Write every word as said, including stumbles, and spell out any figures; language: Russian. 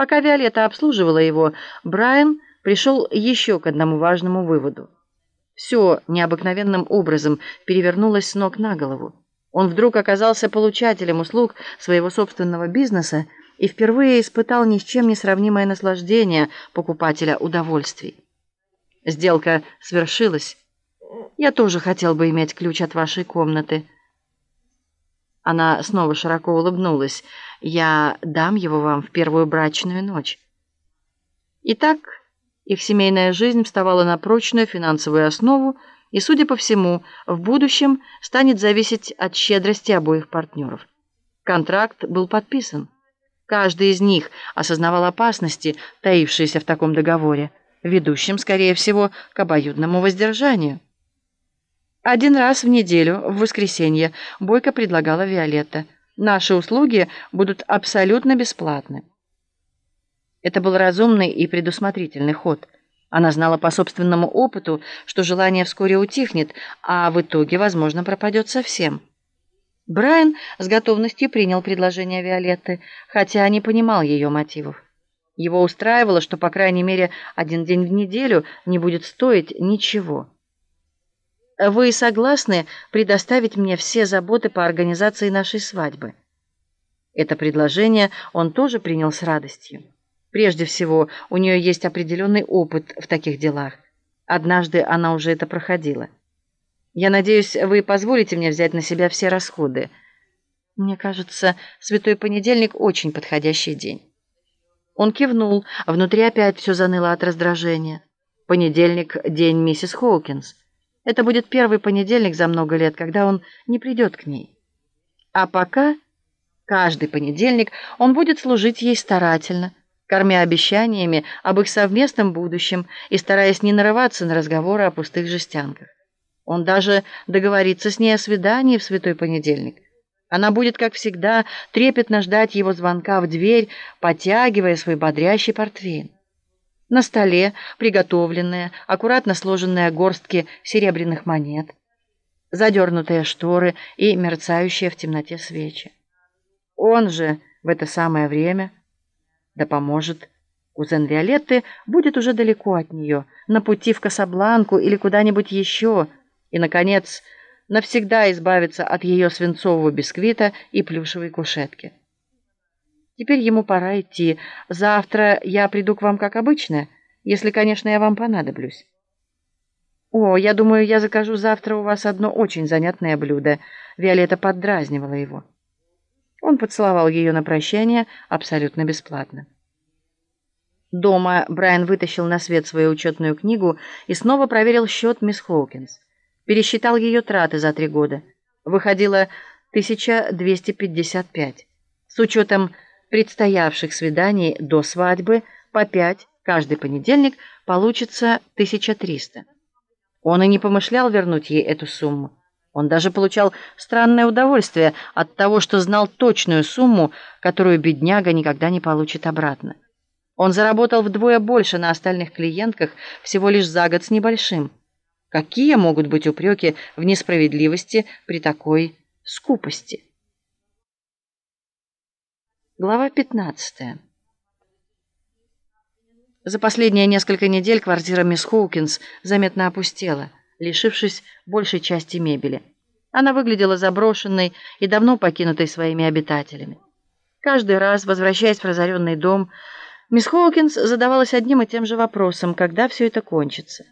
Пока Виолетта обслуживала его, Брайан пришел еще к одному важному выводу. Все необыкновенным образом перевернулось с ног на голову. Он вдруг оказался получателем услуг своего собственного бизнеса и впервые испытал ни с чем не сравнимое наслаждение покупателя удовольствий. Сделка свершилась. Я тоже хотел бы иметь ключ от вашей комнаты. Она снова широко улыбнулась. Я дам его вам в первую брачную ночь. Итак, их семейная жизнь вставала на прочную финансовую основу и, судя по всему, в будущем станет зависеть от щедрости обоих партнеров. Контракт был подписан. Каждый из них осознавал опасности, таившиеся в таком договоре, ведущим, скорее всего, к обоюдному воздержанию. Один раз в неделю, в воскресенье, Бойко предлагала Виолетта. Наши услуги будут абсолютно бесплатны. Это был разумный и предусмотрительный ход. Она знала по собственному опыту, что желание вскоре утихнет, а в итоге, возможно, пропадет совсем. Брайан с готовностью принял предложение Виолетты, хотя не понимал ее мотивов. Его устраивало, что, по крайней мере, один день в неделю не будет стоить ничего. «Вы согласны предоставить мне все заботы по организации нашей свадьбы?» Это предложение он тоже принял с радостью. Прежде всего, у нее есть определенный опыт в таких делах. Однажды она уже это проходила. «Я надеюсь, вы позволите мне взять на себя все расходы. Мне кажется, Святой Понедельник очень подходящий день». Он кивнул, а внутри опять все заныло от раздражения. Понедельник – день миссис Хоукинс. Это будет первый понедельник за много лет, когда он не придет к ней. А пока, каждый понедельник, он будет служить ей старательно, кормя обещаниями об их совместном будущем и стараясь не нарываться на разговоры о пустых жестянках. Он даже договорится с ней о свидании в Святой Понедельник. Она будет, как всегда, трепетно ждать его звонка в дверь, потягивая свой бодрящий портвейн. На столе приготовленные, аккуратно сложенные горстки серебряных монет, задернутые шторы и мерцающие в темноте свечи. Он же в это самое время, да поможет, кузен Виолетты будет уже далеко от нее, на пути в Касабланку или куда-нибудь еще, и, наконец, навсегда избавиться от ее свинцового бисквита и плюшевой кушетки. Теперь ему пора идти. Завтра я приду к вам, как обычно, если, конечно, я вам понадоблюсь. О, я думаю, я закажу завтра у вас одно очень занятное блюдо. Виолетта поддразнивала его. Он поцеловал ее на прощание абсолютно бесплатно. Дома Брайан вытащил на свет свою учетную книгу и снова проверил счет мисс Хоукинс. Пересчитал ее траты за три года. Выходило тысяча двести пятьдесят пять. С учетом предстоявших свиданий до свадьбы по пять каждый понедельник получится тысяча триста. Он и не помышлял вернуть ей эту сумму. Он даже получал странное удовольствие от того, что знал точную сумму, которую бедняга никогда не получит обратно. Он заработал вдвое больше на остальных клиентках всего лишь за год с небольшим. Какие могут быть упреки в несправедливости при такой скупости? Глава пятнадцатая. За последние несколько недель квартира мисс Хоукинс заметно опустела, лишившись большей части мебели. Она выглядела заброшенной и давно покинутой своими обитателями. Каждый раз, возвращаясь в разоренный дом, мисс Хоукинс задавалась одним и тем же вопросом: когда все это кончится?